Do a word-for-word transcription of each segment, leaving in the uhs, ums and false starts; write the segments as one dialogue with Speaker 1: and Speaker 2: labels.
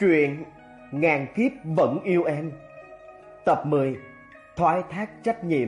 Speaker 1: Truyện Ngàn Kiếp Vẫn Yêu Em, tập mười, Thoái Thác Trách Nhiệm.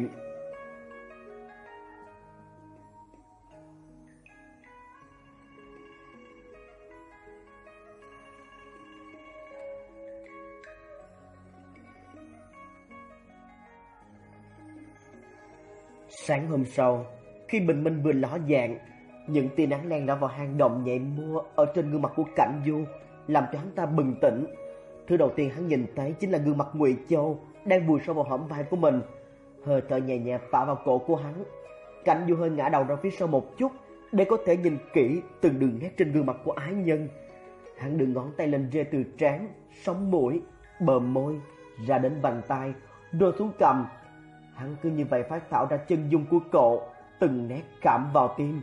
Speaker 1: Sáng hôm sau, khi bình minh vừa ló dạng, những tia nắng len lỏi vào hang động nhẹ mua ở trên gương mặt của Cảnh Du, làm cho hắn ta bừng tỉnh. Thứ đầu tiên hắn nhìn thấy chính là gương mặt Ngụy Châu đang vùi sâu vào hõm vai của mình. Hơi thở nhẹ nhẹ phả vào cổ của hắn. Cảnh Du hơi ngã đầu ra phía sau một chút để có thể nhìn kỹ từng đường nét trên gương mặt của ái nhân. Hắn đưa ngón tay lên rê từ trán, sống mũi, bờ môi ra đến vành tai, rồi xuống cằm. Hắn cứ như vậy phát thảo ra chân dung của cậu, từng nét cảm vào tim.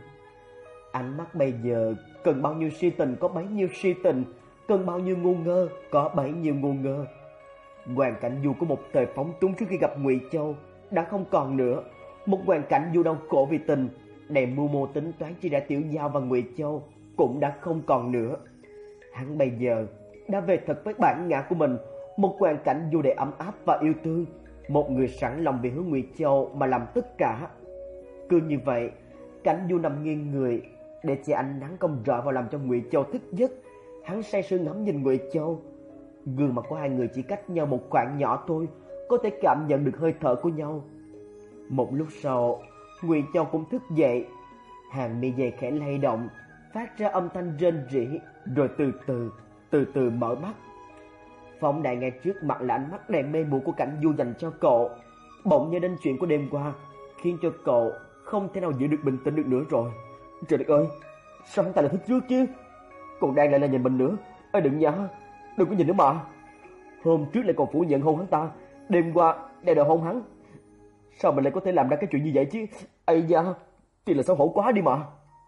Speaker 1: Ánh mắt bây giờ cần bao nhiêu si tình có bấy nhiêu si tình, cần bao nhiêu ngu ngơ có bấy nhiêu ngu ngơ. Hoàn Cảnh Du của một thời phóng túng trước khi gặp Ngụy Châu đã không còn nữa. Một hoàn cảnh Du đau khổ vì tình, đầy mưu mô tính toán chỉ đã Tiểu Giao và Ngụy Châu cũng đã không còn nữa. Hắn bây giờ đã về thật với bản ngã của mình, một hoàn cảnh Du đầy ấm áp và yêu thương, một người sẵn lòng vì hướng Ngụy Châu mà làm tất cả. Cứ như vậy, Cảnh Du nằm nghiêng người để che ánh nắng không rọi vào làm cho Ngụy Châu thức giấc. Hắn say sưa ngắm nhìn Ngụy Châu. Gương mặt của hai người chỉ cách nhau một khoảng nhỏ thôi, có thể cảm nhận được hơi thở của nhau. Một lúc sau, Ngụy Châu cũng thức dậy, hàng mi dày khẽ lay động, phát ra âm thanh rên rỉ, rồi từ từ, từ từ mở mắt. Phóng đại ngay trước mặt là ánh mắt đầy mê muội của Cảnh Du dành cho cậu. Bỗng nhớ đến chuyện của đêm qua, khiến cho cậu không thể nào giữ được bình tĩnh được nữa rồi. Trời đất ơi, sao hắn ta lại thức trước chứ? Còn đang lại là nhìn mình nữa. Ê đừng nha, đừng có nhìn nữa mà. Hôm trước lại còn phủ nhận hôn hắn ta, đêm qua đeo đòi hôn hắn. Sao mình lại có thể làm ra cái chuyện như vậy chứ? Ây da, thì là xấu hổ quá đi mà.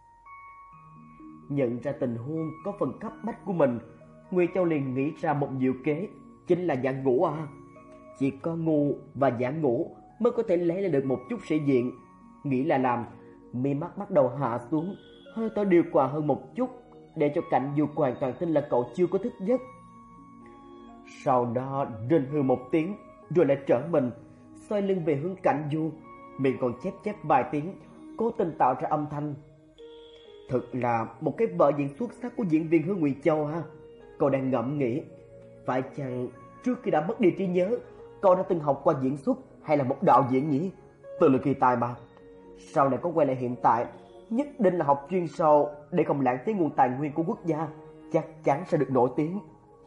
Speaker 1: Nhận ra tình huống có phần cấp bách của mình, Ngụy Châu liền nghĩ ra một diệu kế, chính là giả ngủ à. Chỉ có ngu và giả ngủ mới có thể lấy lại được một chút sĩ diện. Nghĩ là làm, mi mắt bắt đầu hạ xuống, hơi thở điều hòa hơn một chút, để cho Cảnh Du hoàn toàn tin là cậu chưa có thức giấc. Sau đó rên hừ một tiếng, rồi lại trở mình, xoay lưng về hướng Cảnh Du, miệng còn chép chép vài tiếng, cố tình tạo ra âm thanh. Thật là một cái vở diễn xuất sắc của diễn viên Hứa Ngụy Châu ha. Cậu đang ngẫm nghĩ, phải chăng trước khi đã mất đi trí nhớ, cậu đã từng học qua diễn xuất hay là một đạo diễn nhỉ? Từ lực kỳ tài mà. Sau này có quay lại hiện tại, nhất định là học chuyên sâu để không lãng phí nguồn tài nguyên của quốc gia, chắc chắn sẽ được nổi tiếng.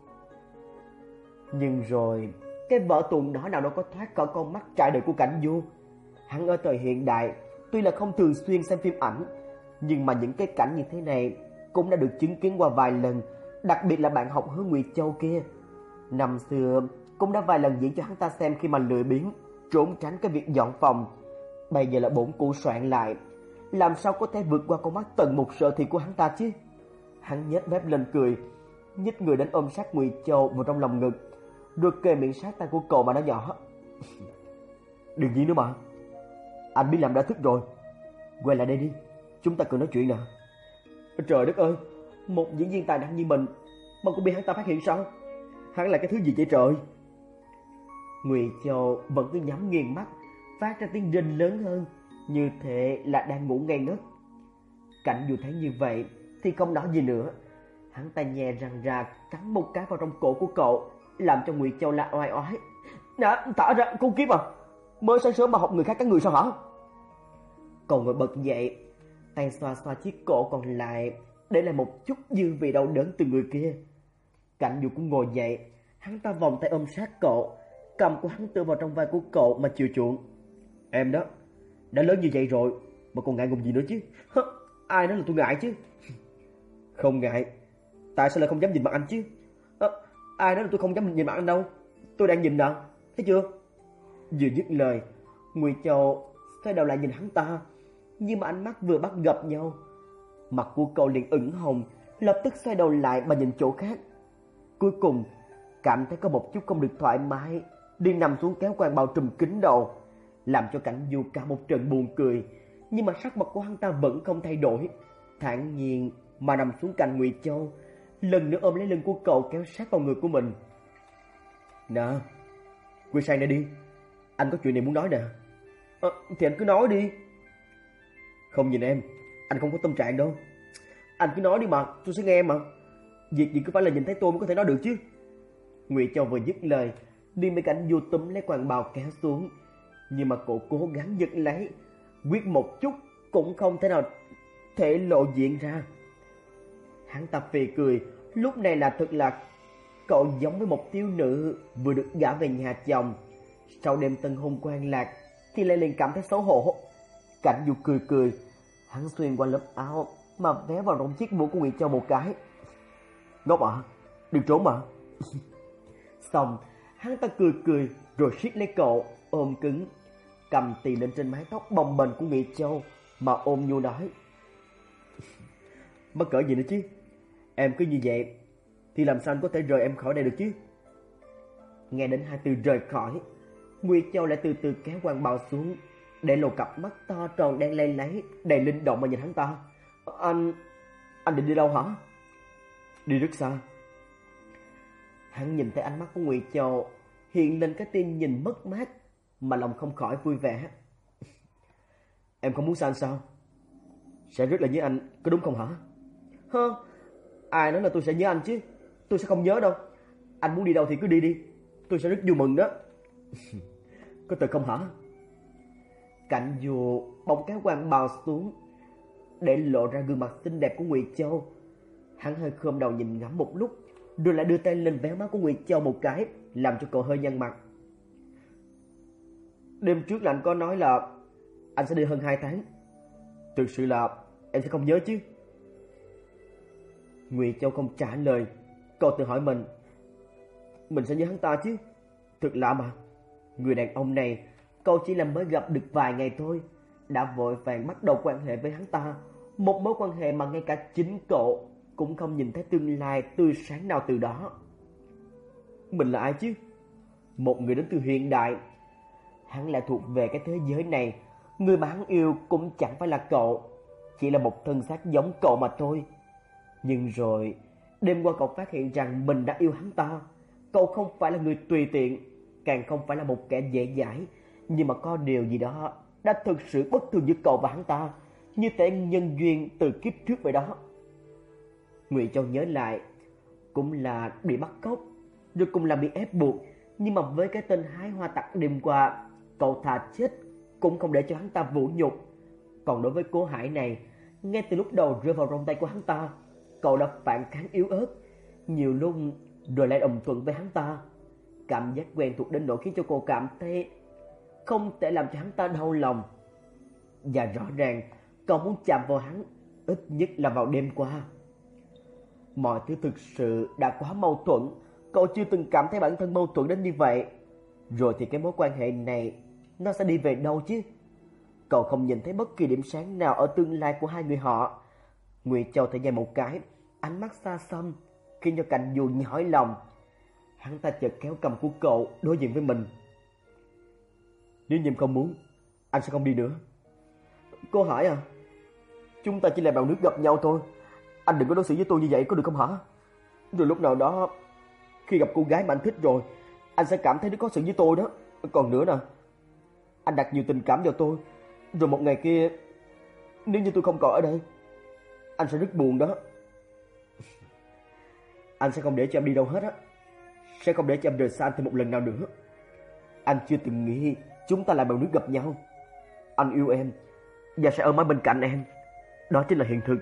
Speaker 1: Nhưng rồi, cái vở tuồng đó nào đâu có thoát khỏi con mắt trải đời của Cảnh Du. Hắn ở thời hiện đại, tuy là không thường xuyên xem phim ảnh, nhưng mà những cái cảnh như thế này cũng đã được chứng kiến qua vài lần, đặc biệt là bạn học Hứa Ngụy Châu kia. Năm xưa cũng đã vài lần diễn cho hắn ta xem khi mà lười biếng, trốn tránh cái việc dọn phòng. Bây giờ là bổn cũ soạn lại, làm sao có thể vượt qua con mắt tần mục sợ thì của hắn ta chứ? Hắn nhếch mép lên cười, nhích người đến ôm sát Ngụy Châu vào trong lòng ngực, rồi kề miệng sát tay của cậu mà nói nhỏ. Đừng gì nữa mà, anh biết làm đã thức rồi, quay lại đây đi, chúng ta cần nói chuyện nè. Trời đất ơi, một diễn viên tài năng như mình mà cũng bị hắn ta phát hiện sao? Hắn là cái thứ gì vậy trời? Ngụy Châu vẫn cứ nhắm nghiền mắt, phát ra tiếng rên lớn hơn, như thể là đang ngủ ngây ngất. Cảnh Du thấy như vậy thì không nói gì nữa. Hắn ta nhè răng ra cắn một cái vào trong cổ của cậu, làm cho Ngụy Châu la oai oái. Nè, thả ra, con kiếp à, mới sáng sớm mà học người khác cắn người sao hả? Cậu ngồi bật dậy, tay xoa xoa chiếc cổ còn lại, để lại một chút dư vị đau đớn từ người kia. Cảnh Du cũng ngồi dậy, hắn ta vòng tay ôm sát cậu, cầm của hắn tựa vào trong vai của cậu mà chiều chuộng. Em đó, đã lớn như vậy rồi mà còn ngại ngùng gì nữa chứ? Hơ, ai nói là tôi ngại chứ? Không ngại, tại sao lại không dám nhìn mặt anh chứ? À, ai nói là tôi không dám nhìn mặt anh đâu, tôi đang nhìn nè, thấy chưa? Vừa dứt lời, Ngụy Châu xoay đầu lại nhìn hắn ta, nhưng mà ánh mắt vừa bắt gặp nhau, mặt của cậu liền ửng hồng, lập tức xoay đầu lại mà nhìn chỗ khác. Cuối cùng cảm thấy có một chút không được thoải mái, đi nằm xuống kéo quan bao trùm kín đầu, làm cho Cảnh Du cả một trận buồn cười. Nhưng mà sắc mặt của hắn ta vẫn không thay đổi, thản nhiên mà nằm xuống cạnh Ngụy Châu, lần nữa ôm lấy lưng của cậu kéo sát vào người của mình. Nè, quay sang đây đi, anh có chuyện này muốn nói nè. À, thì anh cứ nói đi. Không nhìn em, anh không có tâm trạng đâu. Anh cứ nói đi mà, tôi sẽ nghe mà. Việc gì cứ phải là nhìn thấy tôi mới có thể nói được chứ. Ngụy Châu vừa dứt lời, đi mấy cảnh vô túm lấy quàng bào kéo xuống, nhưng mà cô cố gắng giật lấy, quyết một chút cũng không thể nào thể lộ diện ra. Hắn ta phì cười, lúc này là thật là cậu giống với một thiếu nữ vừa được gả về nhà chồng, sau đêm tân hôn quan lạc thì lại liền cảm thấy xấu hổ. Cảnh Du cười cười, hắn xuyên qua lớp áo mà vé vào trong chiếc mũ của Ngụy Châu một cái. Ngốc à, đừng trốn mà. Xong, hắn ta cười cười rồi siết lấy cậu, ôm cứng, cầm tì lên trên mái tóc bồng bềnh của Ngụy Châu mà ôm nhu nói. Mắc cỡ gì nữa chứ, em cứ như vậy thì làm sao anh có thể rời em khỏi đây được chứ. Nghe đến hai từ rời khỏi, Ngụy Châu lại từ từ kéo quàng bào xuống, để lộ cặp mắt to tròn đen lay láy đầy linh động mà nhìn hắn ta. Anh... anh định đi đâu hả? Đi rất xa. Hắn nhìn thấy ánh mắt của Ngụy Châu hiện lên cái tia nhìn mất mát mà lòng không khỏi vui vẻ. Em không muốn xa anh sao? Sẽ rất là nhớ anh, có đúng không hả? Hơ, ai nói là tôi sẽ nhớ anh chứ. Tôi sẽ không nhớ đâu. Anh muốn đi đâu thì cứ đi đi, tôi sẽ rất vui mừng đó. Có thật không hả? Cảnh Du bỗng kéo quàng bào xuống để lộ ra gương mặt xinh đẹp của Ngụy Châu. Hắn hơi khom đầu nhìn ngắm một lúc, rồi lại đưa tay lên véo má của Ngụy Châu một cái, làm cho cậu hơi nhăn mặt. Đêm trước là anh có nói là anh sẽ đi hơn hai tháng. Thực sự là em sẽ không nhớ chứ? Ngụy Châu không trả lời. Cậu tự hỏi mình, mình sẽ nhớ hắn ta chứ? Thật lạ mà, người đàn ông này cậu chỉ là mới gặp được vài ngày thôi, đã vội vàng bắt đầu quan hệ với hắn ta, một mối quan hệ mà ngay cả chính cậu cũng không nhìn thấy tương lai tươi sáng nào từ đó. Mình là ai chứ? Một người đến từ hiện đại. Hắn lại thuộc về cái thế giới này. Người mà hắn yêu cũng chẳng phải là cậu, chỉ là một thân xác giống cậu mà thôi. Nhưng rồi đêm qua cậu phát hiện rằng mình đã yêu hắn ta. Cậu không phải là người tùy tiện, càng không phải là một kẻ dễ dãi, nhưng mà có điều gì đó đã thực sự bất thường giữa cậu và hắn ta, như thể nhân duyên từ kiếp trước vậy đó. Ngụy Châu nhớ lại, cũng là bị bắt cóc, rồi cũng là bị ép buộc, nhưng mà với cái tên hái hoa tặc đêm qua, cậu thà chết cũng không để cho hắn ta vũ nhục. Còn đối với Cố Hải này, ngay từ lúc đầu rơi vào trong tay của hắn ta, cậu đã phản kháng yếu ớt, nhiều lúc rồi lại đồng thuận với hắn ta. Cảm giác quen thuộc đến nỗi khiến cho cô cảm thấy không thể làm cho hắn ta đau lòng. Và rõ ràng cậu muốn chạm vào hắn, ít nhất là vào đêm qua. Mọi thứ thực sự đã quá mâu thuẫn, cậu chưa từng cảm thấy bản thân mâu thuẫn đến như vậy. Rồi thì cái mối quan hệ này nó sẽ đi về đâu chứ? Cậu không nhìn thấy bất kỳ điểm sáng nào ở tương lai của hai người họ. Ngụy Châu thở dài một cái, ánh mắt xa xăm khiến cho Cảnh Du nhói lòng. Hắn ta chợt kéo cầm của cậu đối diện với mình. Nếu như em không muốn, anh sẽ không đi nữa. Cô Hải à, chúng ta chỉ là bèo nước gặp nhau thôi. Anh đừng có đối xử với tôi như vậy có được không hả? Rồi lúc nào đó, khi gặp cô gái mà anh thích rồi, anh sẽ cảm thấy rất có sự với tôi đó. Còn nữa nè, anh đặt nhiều tình cảm vào tôi, rồi một ngày kia, nếu như tôi không còn ở đây, anh sẽ rất buồn đó. Anh sẽ không để cho em đi đâu hết á. Sẽ không để cho em rời xa anh thêm một lần nào nữa. Anh chưa từng nghĩ chúng ta là bèo nước gặp nhau. Anh yêu em và sẽ ở mãi bên cạnh em. Đó chính là hiện thực.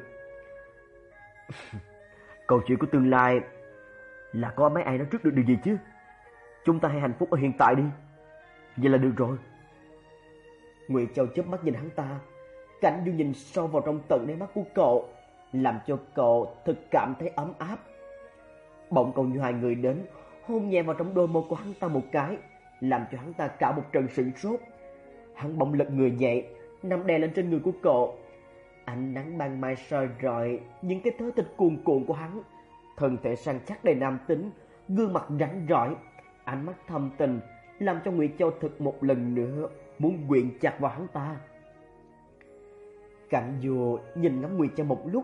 Speaker 1: Câu chuyện của tương lai là có mấy ai nói trước được điều gì chứ? Chúng ta hãy hạnh phúc ở hiện tại đi. Vậy là được rồi. Ngụy Châu chớp mắt nhìn hắn ta. Cảnh Du nhìn sâu vào trong tận đáy mắt của cậu, làm cho cậu thực cảm thấy ấm áp. Bỗng cậu nhoài người đến, hôn nhẹ vào trong đôi môi của hắn ta một cái, làm cho hắn ta cả một trận sửng sốt. Hắn bỗng lật người dậy, nằm đè lên trên người của cậu. Ánh nắng ban mai soi rọi những cái thớ thịt cuồn cuộn của hắn, thân thể săn chắc đầy nam tính, gương mặt rắn rỏi, ánh mắt thâm tình, làm cho Ngụy Châu thực một lần nữa muốn quyện chặt vào hắn ta. Cảnh Du nhìn ngắm Ngụy Châu một lúc,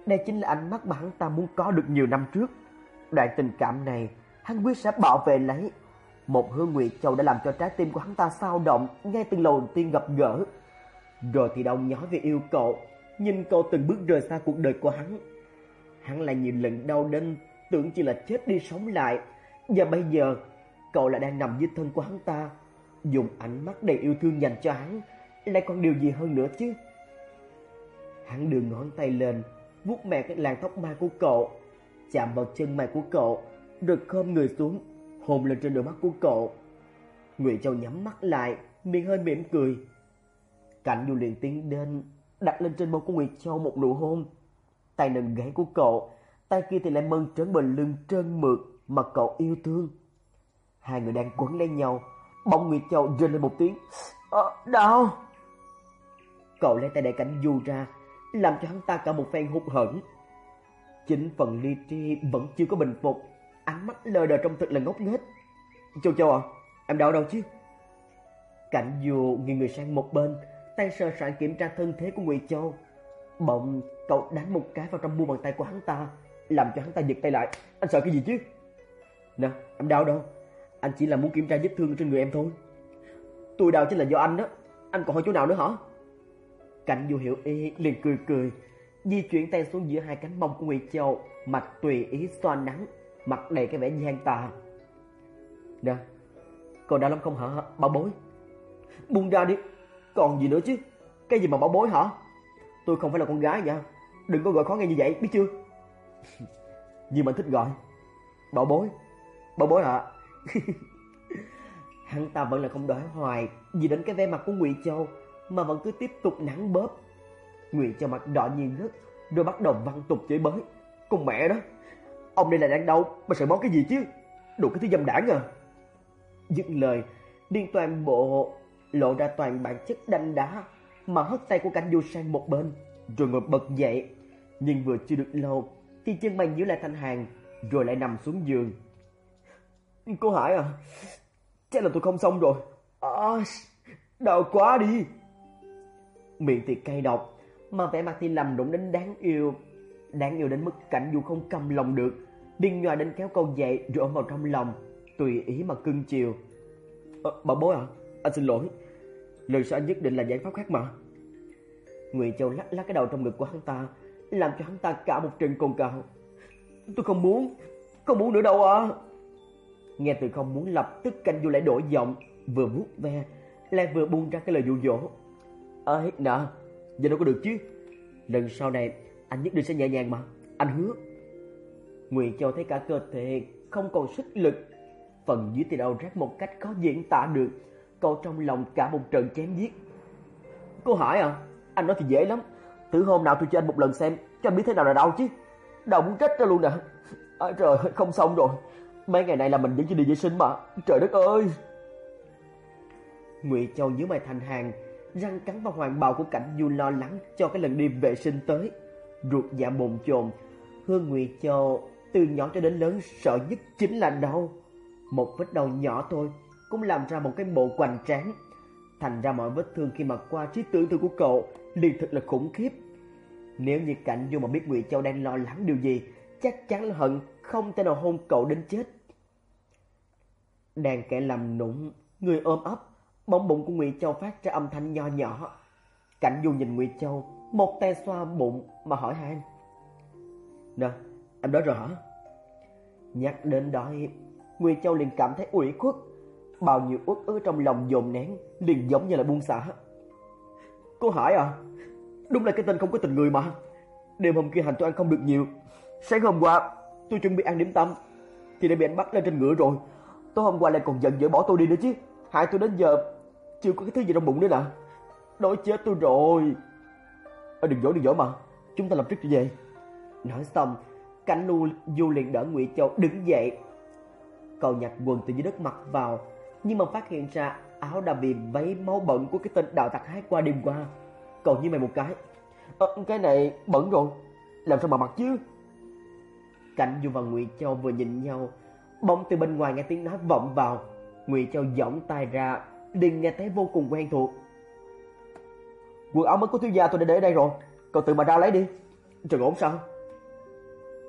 Speaker 1: Đây chính là ánh mắt mà hắn ta muốn có được nhiều năm trước. Đoạn tình cảm này hắn quyết sẽ bảo vệ lấy. Một Hương Nguyệt Châu đã làm cho trái tim của hắn ta xao động ngay từ lần đầu tiên gặp gỡ. Rồi thì đau nhói về yêu cậu, nhìn cậu từng bước rời xa cuộc đời của hắn. Hắn lại nhiều lần đau đớn, tưởng chỉ là chết đi sống lại. Và bây giờ cậu lại đang nằm dưới thân của hắn ta, dùng ánh mắt đầy yêu thương dành cho hắn, lại còn điều gì hơn nữa chứ. Hắn đưa ngón tay lên, vuốt mẹ cái làn tóc mai của cậu, chạm vào chân mày của cậu, rồi khom người xuống, hôn lên trên đôi mắt của cậu. Nguyệt Châu nhắm mắt lại, miệng hơi mỉm cười. Cảnh Du liền tiến đến, đặt lên trên môi của Nguyệt Châu một nụ hôn. Tay nâng gáy của cậu, tay kia thì lại mơn trớn bờ lưng trơn mượt mà cậu yêu thương. Hai người đang quấn lấy nhau, bỗng Nguyệt Châu rên lên một tiếng. Ờ, đau. Cậu lấy tay đẩy Cảnh Du ra, làm cho hắn ta cả một phen hụt hẫng. Chính phần ly tri vẫn chưa có bình phục, ánh mắt lờ đờ trông thật là ngốc nghếch. Châu Châu à, em đau đâu chứ? Cảnh Du nghiêng người sang một bên, tay sờ soạn kiểm tra thân thế của Nguyệt Châu. Bỗng cậu đánh một cái vào trong mu bàn tay của hắn ta, làm cho hắn ta giật tay lại. Anh sợ cái gì chứ? Nè, em đau đâu? Anh chỉ là muốn kiểm tra vết thương trên người em thôi. Tôi đau chính là do anh đó, anh còn hỏi chỗ nào nữa hả? Cảnh Du hiểu ý liền cười cười, di chuyển tay xuống giữa hai cánh mông của Nguyệt Châu, mặt tùy ý xoa nắng, mặt đầy cái vẻ gian tà. Nè, còn đau lắm không hả bảo bối? Buông ra đi, còn gì nữa chứ? Cái gì mà bảo bối hả? Tôi không phải là con gái nha, đừng có gọi khó nghe như vậy, biết chưa? Nhưng mà thích gọi bảo bối, bảo bối hả? Hắn ta vẫn là không đoán hoài vì đến cái vẻ mặt của Nguyệt Châu, mà vẫn cứ tiếp tục nắng bóp. Nguyệt Châu mặt đỏ như ngất, rồi bắt đầu văng tục chửi bới. Con mẹ đó, ông đây là đang đâu mà sợ món cái gì chứ? Đủ cái thứ dâm đảng à. Dứt lời, điên toàn bộ lộ ra toàn bản chất đanh đá, mà hất tay của Cảnh Du sang một bên, rồi ngồi bật dậy. Nhưng vừa chưa được lâu thì chân mày nhíu lại thành hàng, rồi lại nằm xuống giường. Cô Hải à, chắc là tôi không xong rồi. À, đau quá đi. Miệng thì cay độc, mà vẻ mặt thì làm rụng đến đáng yêu. Đáng yêu đến mức Cảnh Du không cầm lòng được, điên nhòa đến kéo câu dậy rồi ôm vào trong lòng, tùy ý mà cưng chiều. À, bảo bối à, anh xin lỗi, lần sau anh nhất định là giải pháp khác mà. Nguyệt Châu lắc lắc cái đầu trong ngực của hắn ta, làm cho hắn ta cả một trận cồn cào. Tôi không muốn, không muốn nữa đâu à. Nghe từ không muốn, lập tức Cảnh Du lại đổi giọng, vừa vuốt ve lại vừa buông ra cái lời dụ dỗ. Ơi nè, giờ đâu có được chứ. Lần sau này anh nhất định sẽ nhẹ nhàng mà, anh hứa. Nguyệt Châu thấy cả cơ thể không còn sức lực, phần dưới thì đau rát một cách khó diễn tả được. Cậu trong lòng cả một trận chém giết. Cô Hải à, anh nói thì dễ lắm, thử hôm nào tôi cho anh một lần xem, cho anh biết thế nào là đau chứ. Đau muốn chết ra luôn nè. À, trời ơi, không xong rồi. Mấy ngày này là mình vẫn chưa đi vệ sinh mà. Trời đất ơi. Nguyệt Châu nhíu mày thành hàng, răng cắn vào hoàng bào của Cảnh Du, lo lắng cho cái lần đi vệ sinh tới. Ruột dạ bồn chồn. Hương Nguyệt Châu từ nhỏ cho đến lớn sợ nhất chính là đau. Một vết đau nhỏ thôi cũng làm ra một cái bộ hoành tráng. Thành ra mọi vết thương khi mà qua trí tưởng tượng của cậu liền thật là khủng khiếp. Nếu như Cảnh Du mà biết Nguyệt Châu đang lo lắng điều gì, chắc chắn là hận không thể nào hôn cậu đến chết. Đang kẻ làm nũng, người ôm ấp, bỗng bụng của Nguyệt Châu phát ra âm thanh nho nhỏ. Cảnh Du nhìn Nguyệt Châu, một tay xoa bụng mà hỏi han. Nè, em đói rồi hả? Nhắc đến đói, Nguyệt Châu liền cảm thấy ủy khuất. Bao nhiêu uất ức trong lòng dồn nén liền giống như là buông xả. Cô Hải à, đúng là cái tên không có tình người mà. Đêm hôm kia hành tôi ăn không được nhiều. Sáng hôm qua tôi chuẩn bị ăn điểm tâm thì đã bị anh bắt lên trên ngựa rồi. Tối hôm qua lại còn giận dỗi bỏ tôi đi nữa chứ, hại tôi đến giờ chưa có cái thứ gì trong bụng nữa nè. Đói chết tôi rồi. Ơ đừng dỗ đừng dỗ mà, chúng ta làm trước trở về. Nói xong, Cảnh Nu Du liền đỡ Nguyệt Châu đứng dậy. Cậu nhặt quần từ dưới đất mặc vào, nhưng mà phát hiện ra áo đã bị vấy máu bẩn của cái tên đạo tặc hái qua đêm qua. Cậu nhíu mày một cái. Ờ, cái này bẩn rồi, làm sao mà mặc chứ? Cảnh Du và Nguyệt Châu vừa nhìn nhau, bỗng từ bên ngoài nghe tiếng nói vọng vào. Nguyệt Châu giỏng tay ra, liền nghe thấy vô cùng quen thuộc. Quần áo mới của thiếu gia tôi đã để ở đây rồi, cậu tự mà ra lấy đi. Trời ổn sao?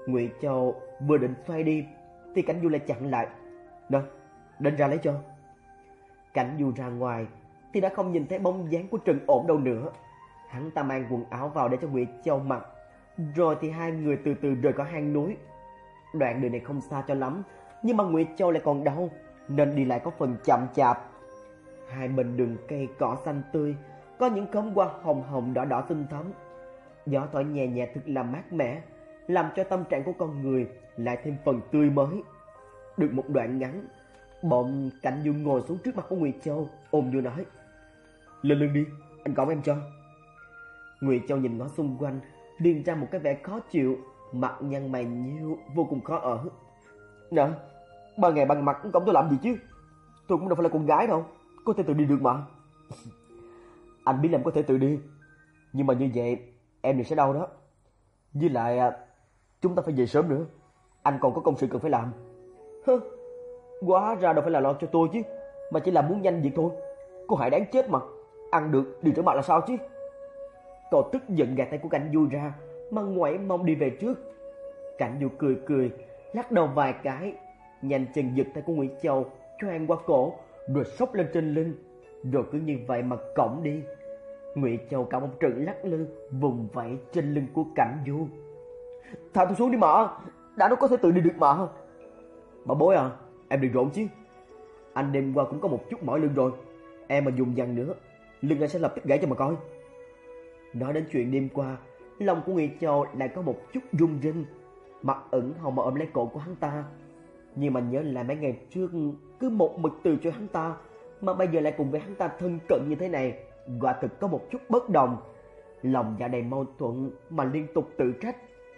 Speaker 1: Ngụy Châu vừa định xoay đi thì Cảnh Du lại chặn lại. "Nè, đến ra lấy cho." Cảnh Du ra ngoài thì đã không nhìn thấy bóng dáng của Trần Ổn đâu nữa. Hắn ta mang quần áo vào để cho Ngụy Châu mặc, rồi thì hai người từ từ rời khỏi hang núi. Đoạn đường này không xa cho lắm, nhưng mà Ngụy Châu lại còn đau nên đi lại có phần chậm chạp. Hai bên đường cây cỏ xanh tươi, có những cánh hoa hồng hồng đỏ đỏ xinh thắm. Gió thổi nhẹ nhẹ thật là mát mẻ, làm cho tâm trạng của con người lại thêm phần tươi mới. Được một đoạn ngắn, bọn Cảnh Du ngồi xuống trước mặt của Ngụy Châu, ôm vô nói: "Lên lưng đi, anh cõng em cho." Ngụy Châu nhìn ngó xung quanh, điền ra một cái vẻ khó chịu, mặt nhăn mày nhíu, vô cùng khó ở. "Nè, ba ngày ban mặt cõng tôi làm gì chứ? Tôi cũng đâu phải là con gái đâu, có thể tự đi được mà." "Anh biết em có thể tự đi, nhưng mà như vậy em thì sẽ đau đó. Với lại chúng ta phải về sớm nữa, anh còn có công sự cần phải làm." "Hơ, hóa ra đâu phải là lo cho tôi chứ, mà chỉ là muốn nhanh việc thôi. Cô Hải đáng chết mà, ăn được đi trở mặt là sao chứ?" Cậu tức giận gạt tay của Cảnh Du ra, mà ngoảy mông đi về trước. Cảnh Du cười cười, lắc đầu vài cái, nhanh chân giật tay của Ngụy Châu choàng qua cổ, rồi xốc lên trên lưng, rồi cứ như vậy mà cõng đi. Ngụy Châu cả một trận lắc lư vùng vẫy trên lưng của Cảnh Du. "Thả tôi xuống đi mà, đã nó có thể tự đi được mà." "Bà bối à, em đừng rộn chứ. Anh đêm qua cũng có một chút mỏi lưng rồi, em mà dùng dằn nữa, lưng anh sẽ lập tức gãy cho mà coi." Nói đến chuyện đêm qua, lòng của Ngụy Châu lại có một chút run rinh, mặt ửng hồng mà ôm lấy cổ của hắn ta. Nhưng mà nhớ lại mấy ngày trước cứ một mực từ cho hắn ta, mà bây giờ lại cùng với hắn ta thân cận như thế này, quả thực có một chút bất đồng. Lòng dạ đầy mâu thuẫn mà liên tục tự trách.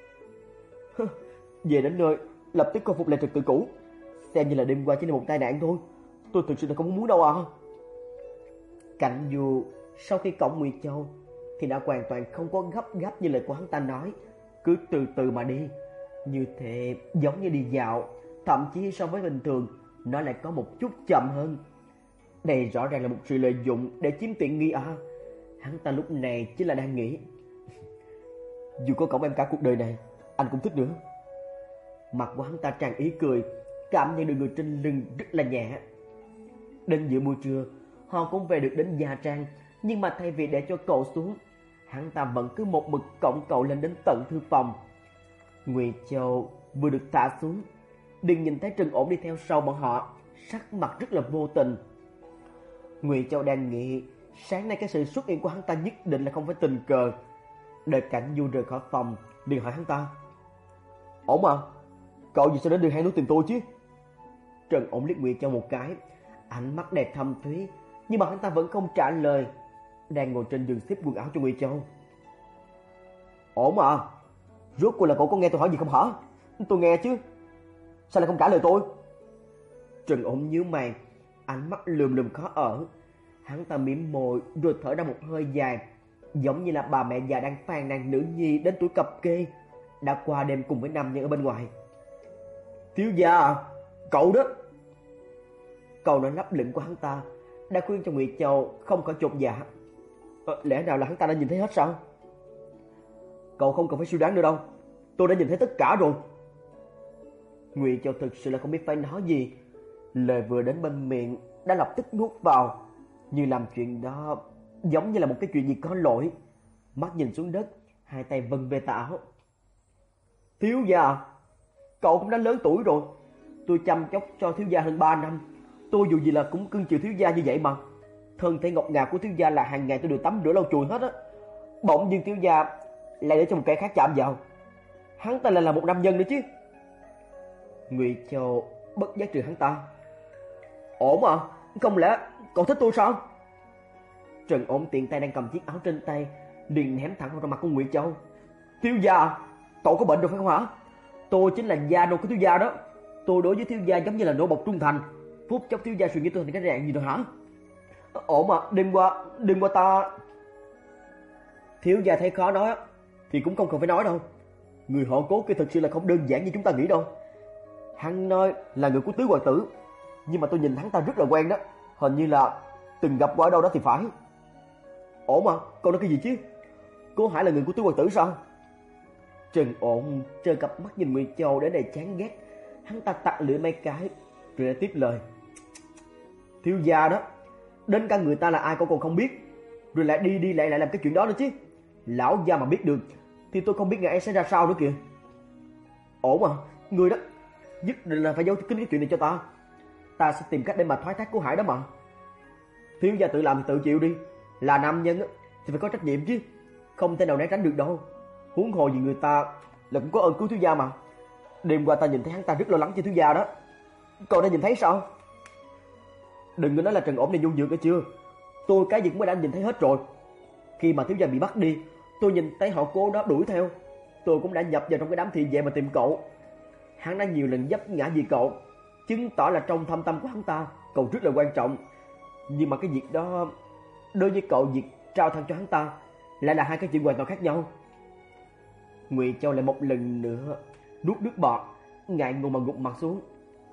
Speaker 1: Về đến nơi lập tức khôi phục lại trật tự cũ, xem như là đêm qua chỉ là một tai nạn thôi, tôi thực sự là không muốn đâu à. Cảnh Du sau khi cõng Ngụy Châu thì đã hoàn toàn không có gấp gáp như lời của hắn ta nói, cứ từ từ mà đi, như thế giống như đi dạo, thậm chí so với bình thường nó lại có một chút chậm hơn. Đây rõ ràng là một sự lợi dụng để chiếm tiện nghi à. Hắn ta lúc này chỉ là đang nghĩ, dù có cõng em cả cuộc đời này, anh cũng thích nữa. Mặt của hắn ta tràn ý cười, cảm nhận được người trên lưng rất là nhẹ. Đến giữa buổi trưa, họ cũng về được đến Gia Trang, nhưng mà thay vì để cho cậu xuống, hắn ta vẫn cứ một mực cõng cậu lên đến tận thư phòng. Ngụy Châu vừa được thả xuống, đừng nhìn thấy Trần Ổn đi theo sau bọn họ, sắc mặt rất là vô tình. Ngụy Châu đang nghĩ, sáng nay cái sự xuất hiện của hắn ta nhất định là không phải tình cờ. Đợi Cảnh Du rời khỏi phòng, liền hỏi hắn ta: "Ổn mà, cậu gì sao đến đường hang núi tìm tôi chứ?" Trần Ổn liếc Ngụy Châu một cái, ánh mắt đầy thâm thúy, nhưng mà hắn ta vẫn không trả lời, đang ngồi trên giường xếp quần áo cho Ngụy Châu. "Ổn mà, rốt cuộc là cậu có nghe tôi hỏi gì không hả?" "Tôi nghe chứ, sao lại không trả lời tôi?" Trần Ổn nhíu mày, ánh mắt lườm lườm khó ở. Hắn ta mỉm môi rồi thở ra một hơi dài, giống như là bà mẹ già đang phàn nàn nữ nhi đến tuổi cập kê, đã qua đêm cùng với nam nhân ở bên ngoài. "Thiếu gia à, cậu đó." Câu nói lấp lửng của hắn ta đã khuyên cho Ngụy Châu không khỏi chột dạ. Ờ, lẽ nào là hắn ta đã nhìn thấy hết sao? "Cậu không cần phải suy đoán nữa đâu, tôi đã nhìn thấy tất cả rồi." Ngụy Châu thực sự là không biết phải nói gì, lời vừa đến bên miệng đã lập tức nuốt vào, như làm chuyện đó giống như là một cái chuyện gì có lỗi. Mắt nhìn xuống đất, hai tay vân về tà áo. "Thiếu gia, cậu cũng đã lớn tuổi rồi, tôi chăm chóc cho thiếu gia hơn ba năm, tôi dù gì là cũng cưng chiều thiếu gia như vậy mà. Thân thể ngọt ngào của thiếu gia là hàng ngày tôi đều tắm rửa lau chùi hết á, bỗng dưng thiếu gia lại để cho một kẻ khác chạm vào, hắn ta lại là một nam nhân nữa chứ." Ngụy Châu bất giác trừ hắn ta. "Ổn mà, không lẽ cậu thích tôi sao?" Trần Ổn tiện tay đang cầm chiếc áo trên tay, liền ném thẳng vào mặt của Ngụy Châu. "Thiếu gia, cậu có bệnh rồi phải không hả? Tôi chính là gia nô của thiếu gia đó, tôi đối với thiếu gia giống như là nô bộc trung thành, phút chốc thiếu gia suy nghĩ tôi thành cái dạng gì rồi hả?" "Ổn mà, đêm qua, đêm qua ta..." "Thiếu gia thấy khó nói thì cũng không cần phải nói đâu, người họ Cố kia thực sự là không đơn giản như chúng ta nghĩ đâu. Hắn nói là người của tứ hoàng tử, nhưng mà tôi nhìn hắn ta rất là quen đó, hình như là từng gặp qua ở đâu đó thì phải." "Ổn mà, cậu nói cái gì chứ? Cố Hải là người của tứ hoàng tử sao?" Trần Ổn trơ cặp mắt nhìn Ngụy Châu đến đầy chán ghét. Hắn ta tặc lưỡi mấy cái rồi lại tiếp lời. Thiếu gia đó, đến cả người ta là ai con còn không biết, rồi lại đi đi lại lại làm cái chuyện đó nữa chứ. Lão gia mà biết được thì tôi không biết ngày ấy sẽ ra sao nữa kìa. Ổn mà, người đó nhất định là phải giấu kín cái chuyện này cho ta. Ta sẽ tìm cách để mà thoái thác của Hải đó mà. Thiếu gia tự làm thì tự chịu đi. Là nam nhân thì phải có trách nhiệm chứ, không thể nào né tránh được đâu. Huống hồ gì người ta là cũng có ơn cứu thiếu gia mà. Đêm qua ta nhìn thấy hắn ta rất lo lắng cho thiếu gia đó. Cậu đã nhìn thấy sao? Đừng có nói là Trần Ổn này nhu nhược nữa chưa. Tôi cái gì cũng đã nhìn thấy hết rồi. Khi mà thiếu gia bị bắt đi, tôi nhìn thấy họ cố đó đuổi theo. Tôi cũng đã nhập vào trong cái đám thị vệ mà tìm cậu. Hắn đã nhiều lần vấp ngã vì cậu, chứng tỏ là trong thâm tâm của hắn ta cậu rất là quan trọng. Nhưng mà cái việc đó đối với cậu, việc trao thân cho hắn ta lại là hai cái chuyện hoàn toàn khác nhau. Ngụy Châu lại một lần nữa nuốt nước bọt, ngại ngùng mà gục mặt xuống.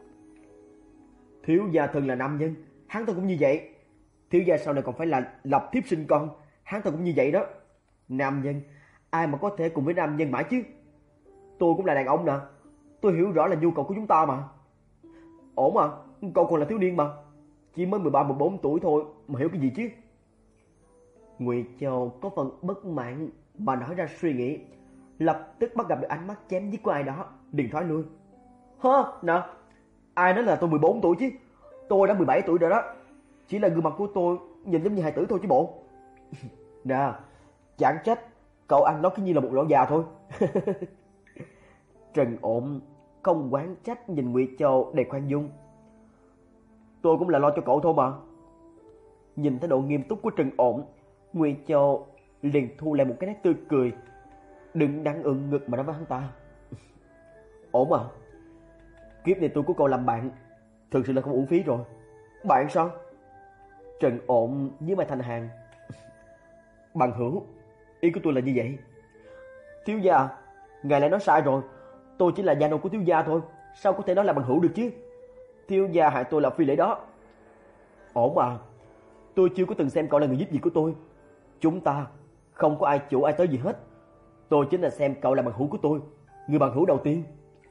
Speaker 1: Thiếu gia thân là nam nhân, hắn ta cũng như vậy. Thiếu gia sau này còn phải là lập thiếp sinh con, hắn ta cũng như vậy đó. Nam nhân, ai mà có thể cùng với nam nhân mãi chứ. Tôi cũng là đàn ông nè, tôi hiểu rõ là nhu cầu của chúng ta mà. Ổn mà, cậu còn là thiếu niên mà, chỉ mới mười ba mười bốn tuổi thôi mà hiểu cái gì chứ. Ngụy Châu có phần bất mãn mà nói ra suy nghĩ, lập tức bắt gặp được ánh mắt chém giết của ai đó, liền thoái lui. Hơ, nè, ai nói là tôi mười bốn tuổi chứ, tôi đã mười bảy tuổi rồi đó. Chỉ là gương mặt của tôi nhìn giống như hài tử thôi chứ bộ. Nè, chẳng trách cậu ăn nó cứ như là một lão già thôi. Trần Ổn không oán trách nhìn Ngụy Châu đầy khoan dung. Tôi cũng là lo cho cậu thôi mà. Nhìn thái độ nghiêm túc của Trần Ổn, Ngụy Châu liền thu lại một cái nét tươi cười, đừng đang ưỡn ngực mà nói với hắn ta. Ổn à, kiếp này tôi của cậu làm bạn thực sự là không uổng phí rồi. Bạn sao? Trần Ổn với mày thành hàng. Bằng hữu, ý của tôi là như vậy. Thiếu gia, ngài lại nói sai rồi. Tôi chỉ là gia nô của thiếu gia thôi, sao có thể nói là bằng hữu được chứ? Thiếu gia hại tôi là phi lễ đó. Ổn à, tôi chưa có từng xem cậu là người giúp việc của tôi. Chúng ta không có ai chủ ai tới gì hết. Tôi chính là xem cậu là bằng hữu của tôi, người bằng hữu đầu tiên.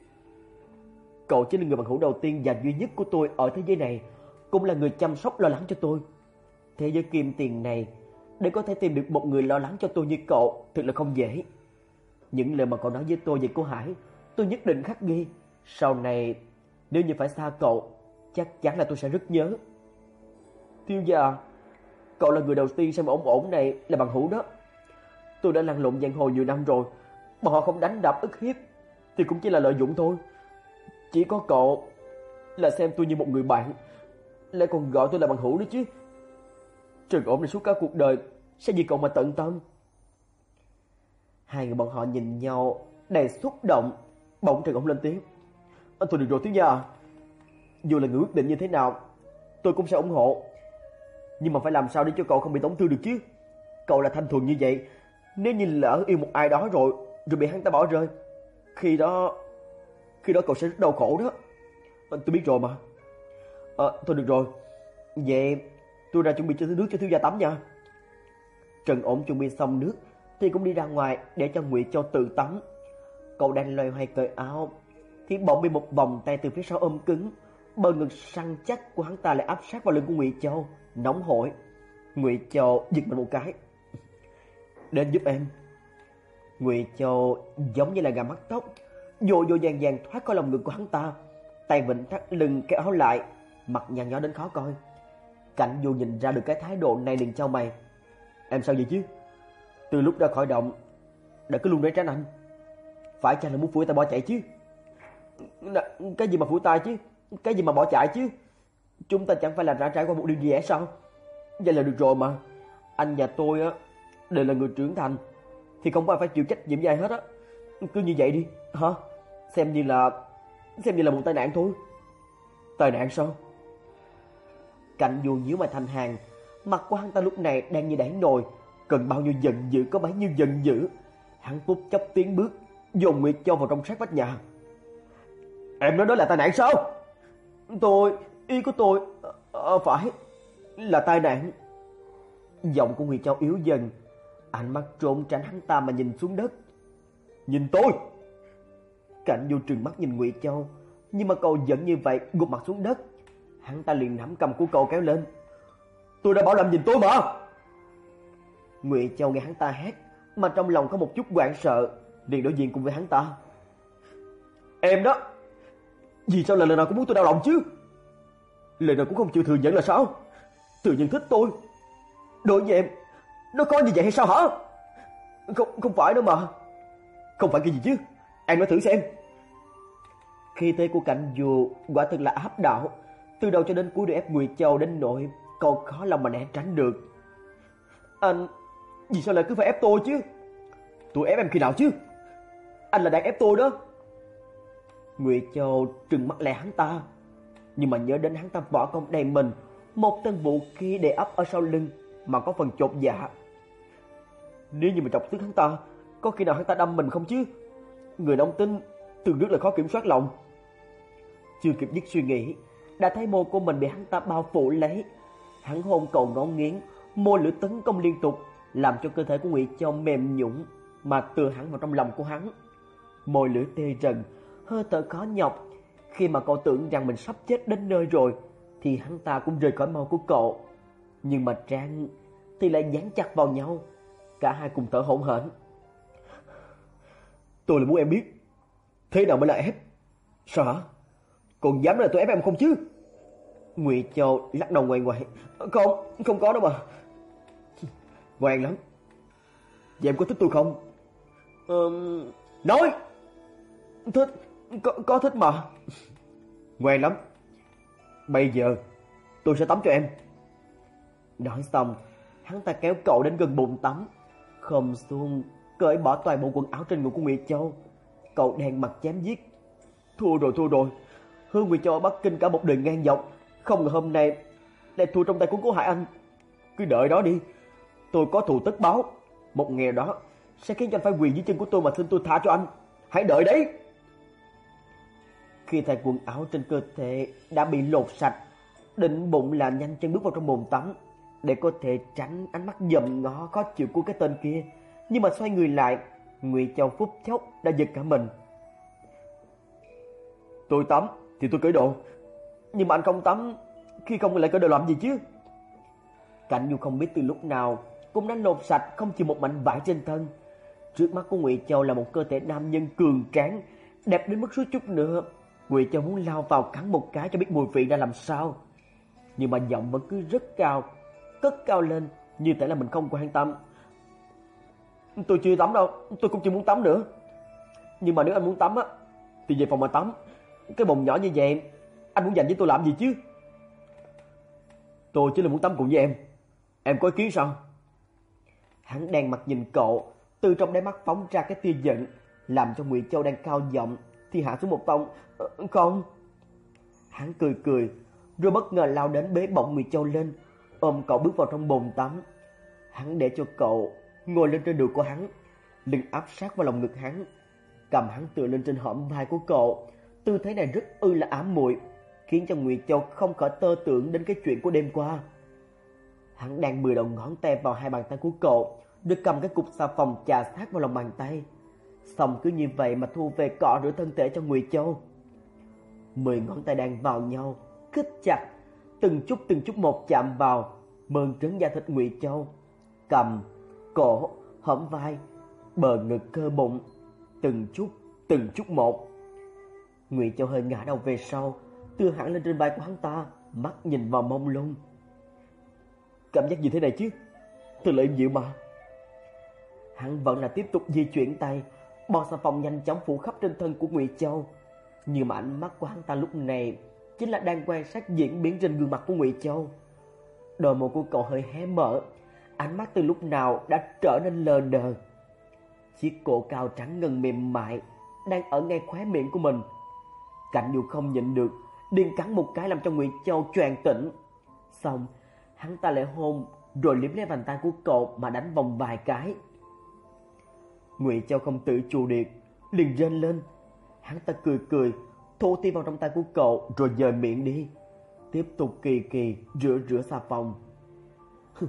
Speaker 1: Cậu chính là người bằng hữu đầu tiên và duy nhất của tôi ở thế giới này, cũng là người chăm sóc lo lắng cho tôi. Thế giới kim tiền này, để có thể tìm được một người lo lắng cho tôi như cậu thật là không dễ. Những lời mà cậu nói với tôi về cô Hải, tôi nhất định khắc ghi. Sau này nếu như phải xa cậu, chắc chắn là tôi sẽ rất nhớ. Thiếu gia, cậu là người đầu tiên xem ổn ổn này là bằng hữu đó. Tôi đã lăn lộn giang hồ nhiều năm rồi, mà họ không đánh đập ức hiếp thì cũng chỉ là lợi dụng thôi. Chỉ có cậu là xem tôi như một người bạn, lại còn gọi tôi là bằng hữu nữa chứ. Trần Ổn này suốt cả cuộc đời sẽ vì cậu mà tận tâm. Hai người bọn họ nhìn nhau đầy xúc động. Bỗng Trần Ổn lên tiếng. Thôi được rồi thiếu gia, dù là người quyết định như thế nào tôi cũng sẽ ủng hộ, nhưng mà phải làm sao để cho cậu không bị tổn thương được chứ. Cậu là thanh thuần như vậy, nếu như lỡ yêu một ai đó rồi rồi bị hắn ta bỏ rơi, khi đó khi đó cậu sẽ rất đau khổ đó. Tôi biết rồi mà. À, thôi được rồi, vậy tôi ra chuẩn bị cho nước cho thiếu gia tắm nha. Trần Ổn chuẩn bị xong nước thì cũng đi ra ngoài để cho Ngụy Châu tự tắm. Cậu đang loay hoay cởi áo thì bỗng bị một vòng tay từ phía sau ôm cứng, bờ ngực săn chắc của hắn ta lại áp sát vào lưng của Ngụy Châu, nóng hổi. Ngụy Châu giật mình một cái. Đến giúp em. Ngụy Châu giống như là gà mắc tóc, vô vô vàng vàng thoát khỏi lòng ngực của hắn ta, tay vịnh thắt lưng cái áo lại, mặt nhăn nhó đến khó coi. Cảnh Vô nhìn ra được cái thái độ này liền chau mày. Em sao vậy chứ? Từ lúc ra khỏi động đã cứ luôn né tránh anh, phải chăng là muốn phủi tay bỏ chạy chứ? Cái gì mà phủi tay chứ? Cái gì mà bỏ chạy chứ? Chúng ta chẳng phải là đã trải qua một điều gì vậy sao? Vậy là được rồi mà. Anh và tôi á đều là người trưởng thành, thì không ai phải chịu trách nhiệm gì hết á. Cứ như vậy đi, hả? Xem như là xem như là một tai nạn thôi. Tai nạn sao? Cảnh Vô nhíu mày thành hàng, mặt của hắn ta lúc này đang như đáy nồi, cần bao nhiêu giận dữ có bấy nhiêu giận dữ. Hắn phút chốc tiến bước, dồn Nguyệt Châu vào trong sát vách nhà. Em nói đó là tai nạn sao? Tôi, ý của tôi, à, phải là tai nạn. Giọng của Nguyệt Châu yếu dần, ánh mắt trốn tránh hắn ta mà nhìn xuống đất. Nhìn tôi. Cảnh Du trừng mắt nhìn Ngụy Châu, nhưng mà cậu vẫn như vậy gục mặt xuống đất. Hắn ta liền nắm cầm của cậu kéo lên. Tôi đã bảo làm nhìn tôi mà. Ngụy Châu nghe hắn ta hét, mà trong lòng có một chút hoảng sợ, liền đối diện cùng với hắn ta. Em đó, vì sao lần lần nào cũng muốn tôi đau lòng chứ? Lần nào cũng không chịu thừa nhận là sao? Tự nhiên thích tôi. Đối với em, nó có như vậy hay sao hả? Không, không phải đâu mà. Không phải cái gì chứ? Em nói thử xem. Khi thế của Cảnh Du quả thực là áp đảo, từ đầu cho đến cuối đều ép Ngụy Châu đến nỗi cậu khó lòng mà né tránh được. Anh, vì sao lại cứ phải ép tôi chứ? Tôi ép em khi nào chứ? Anh là đang ép tôi đó. Ngụy Châu trừng mắt lè hắn ta, nhưng mà nhớ đến hắn ta võ công đầy mình, một thân vũ khí để ấp ở sau lưng mà có phần chột dạ. Nếu như mà chọc tức hắn ta, có khi nào hắn ta đâm mình không chứ? Người nóng tính thường rất là khó kiểm soát lòng. Chưa kịp dứt suy nghĩ, đã thấy môi của mình bị hắn ta bao phủ lấy. Hắn hôn cậu ngấu nghiến, môi lưỡi tấn công liên tục, làm cho cơ thể của Ngụy Châu mềm nhũn mà tựa hẳn vào trong lòng của hắn. Môi lưỡi tê rần, hơi thở khó nhọc. Khi mà cậu tưởng rằng mình sắp chết đến nơi rồi, thì hắn ta cũng rời khỏi môi của cậu. Nhưng mà trán thì lại dán chặt vào nhau, cả hai cùng thở hổn hển. Tôi là muốn em biết thế nào mới là ép. Sao hả? Còn dám nói là tôi ép em không chứ? Ngụy Châu lắc đầu ngoại ngoại. Không, không có đâu mà. Ngoan lắm. Vậy em có thích tôi không? Ừm... Nói. Thích, có, có thích mà. Ngoan lắm. Bây giờ tôi sẽ tắm cho em. Nói xong, hắn ta kéo cậu đến gần bồn tắm, khom xuống cởi bỏ toàn bộ quần áo trên người của Ngụy Châu. Cậu đen mặt chém giết. Thua rồi, thua rồi. Hương Ngụy Châu ở Bắc Kinh cả một đời ngang dọc, không ngờ hôm nay lại thua trong tay của Cố Hải Anh. Cứ đợi đó đi, tôi có thù tất báo. Một ngày đó sẽ khiến cho anh phải quỳ dưới chân của tôi mà xin tôi tha cho anh. Hãy đợi đấy. Khi thay quần áo trên cơ thể đã bị lột sạch, định bụng là nhanh chân bước vào trong bồn tắm để có thể tránh ánh mắt dòm ngó khó chịu của cái tên kia. Nhưng mà xoay người lại, Ngụy Châu phút chốc đã giật cả mình. Tôi tắm thì tôi cởi đồ, nhưng mà anh không tắm, khi không lại cởi đồ làm gì chứ? Cảnh Du không biết từ lúc nào cũng đã lột sạch không chịu một mảnh vải trên thân. Trước mắt của Ngụy Châu là một cơ thể nam nhân cường tráng, đẹp đến mức suýt chút nữa Ngụy Châu muốn lao vào cắn một cái cho biết mùi vị ra làm sao. Nhưng mà giọng vẫn cứ rất cao, cất cao lên như thể là mình không quan tâm. Tôi chưa tắm đâu, tôi cũng chưa muốn tắm nữa. Nhưng mà nếu anh muốn tắm á thì về phòng mà tắm. Cái bồn nhỏ như vậy anh muốn dành với tôi làm gì chứ? Tôi chỉ là muốn tắm cùng với em. Em có ý kiến sao? Hắn đang mặt nhìn cậu, từ trong đáy mắt phóng ra cái tia giận, làm cho Ngụy Châu đang cao giọng thì hạ xuống một tông. Ờ, không. Hắn cười cười, rồi bất ngờ lao đến bế bổng Ngụy Châu lên, ôm cậu bước vào trong bồn tắm. Hắn để cho cậu ngồi lên trên đùi của hắn, lưng áp sát vào lòng ngực hắn, cầm hắn tựa lên trên hõm vai của cậu. Tư thế này rất ư là ám muội, khiến cho Ngụy Châu không khỏi tơ tưởng đến cái chuyện của đêm qua. Hắn đang mười đầu ngón tay vào hai bàn tay của cậu, được cầm cái cục xà phòng chà sát vào lòng bàn tay. Xong cứ như vậy mà thu về cọ rửa thân thể cho Ngụy Châu. Mười ngón tay đang vào nhau, khít chặt, từng chút từng chút một chạm vào, mơn trớn da thịt Ngụy Châu, cầm, cổ, hõm vai, bờ ngực, cơ bụng, từng chút, từng chút một. Ngụy Châu hơi ngã đầu về sau, tựa hẳn lên trên vai của hắn ta, mắt nhìn vào mông lung. Cảm giác gì thế này chứ? Thật là êm dịu mà. Hắn vẫn là tiếp tục di chuyển tay, bò xà phòng nhanh chóng phủ khắp trên thân của Ngụy Châu. Nhưng mà ánh mắt của hắn ta lúc này chính là đang quan sát diễn biến trên gương mặt của Ngụy Châu. Đôi môi của cậu hơi hé mở, ánh mắt từ lúc nào đã trở nên lờ đờ. Chiếc cổ cao trắng ngần mềm mại đang ở ngay khóe miệng của mình. Cảnh Du không nhịn được, điên cắn một cái làm cho Ngụy Châu choàng tỉnh. Xong, hắn ta lại hôn rồi liếm lấy bàn tay của cậu mà đánh vòng vài cái. Ngụy Châu không tự chủ được, liền rên lên. Hắn ta cười cười, thu tim vào trong tay của cậu rồi dời miệng đi, tiếp tục kỳ kỳ rửa rửa xà phòng.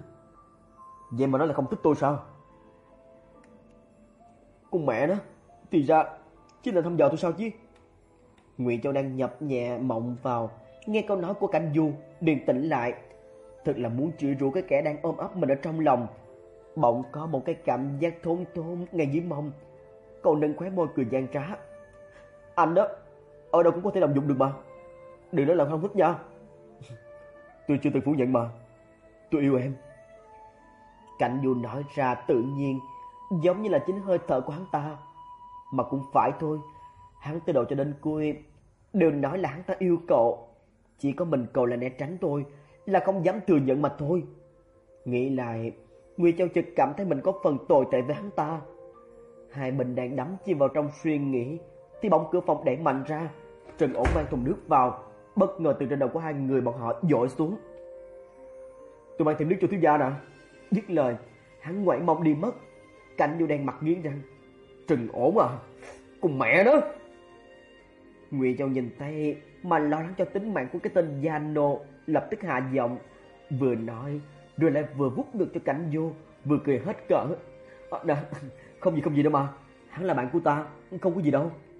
Speaker 1: Vậy mà nói là không thích tôi sao? Con mẹ nó, Thì ra chỉ là thăm dò thôi sao chứ. Ngụy Châu đang nhập nhẹ mộng vào, nghe câu nói của Cảnh Du liền tỉnh lại, thật là muốn chửi rủa cái kẻ đang ôm ấp mình ở trong lòng. Bỗng có một cái cảm giác thốn thốn ngay dưới mông. Cậu nâng khóe môi cười gian trá. Anh đó, ở đâu cũng có thể làm dụng được mà. Đừng nói là không thích nha. Tôi chưa từng phủ nhận mà. Tôi yêu em. Cảnh Du nói ra tự nhiên, giống như là chính hơi thở của hắn ta. Mà cũng phải thôi, hắn từ đầu cho đến cuối đều nói là hắn ta yêu cậu. Chỉ có mình cậu là né tránh tôi, là không dám thừa nhận mà thôi. Nghĩ lại, Ngụy Châu chợt cảm thấy mình có phần tồi tệ với hắn ta. Hai bên đang đắm chìm vào trong suy nghĩ thì bỗng cửa phòng đẩy mạnh ra, Trần Ổn mang thùng nước vào, bất ngờ từ trên đầu của hai người bọn họ dội xuống. Tôi mang thêm nước cho thiếu gia nè. Dứt lời, hắn ngoảy mông đi mất. Cảnh Du đen mặt nghiến răng. Trần Ổn à, cùng mẹ đó. Ngụy Châu nhìn thấy mà lo lắng cho tính mạng của cái tên gia nô, lập tức hạ giọng, vừa nói rồi lại vừa vút ngực cho Cảnh Du, vừa cười hết cỡ. À, không gì không gì đâu mà, hắn là bạn của ta, không có gì đâu.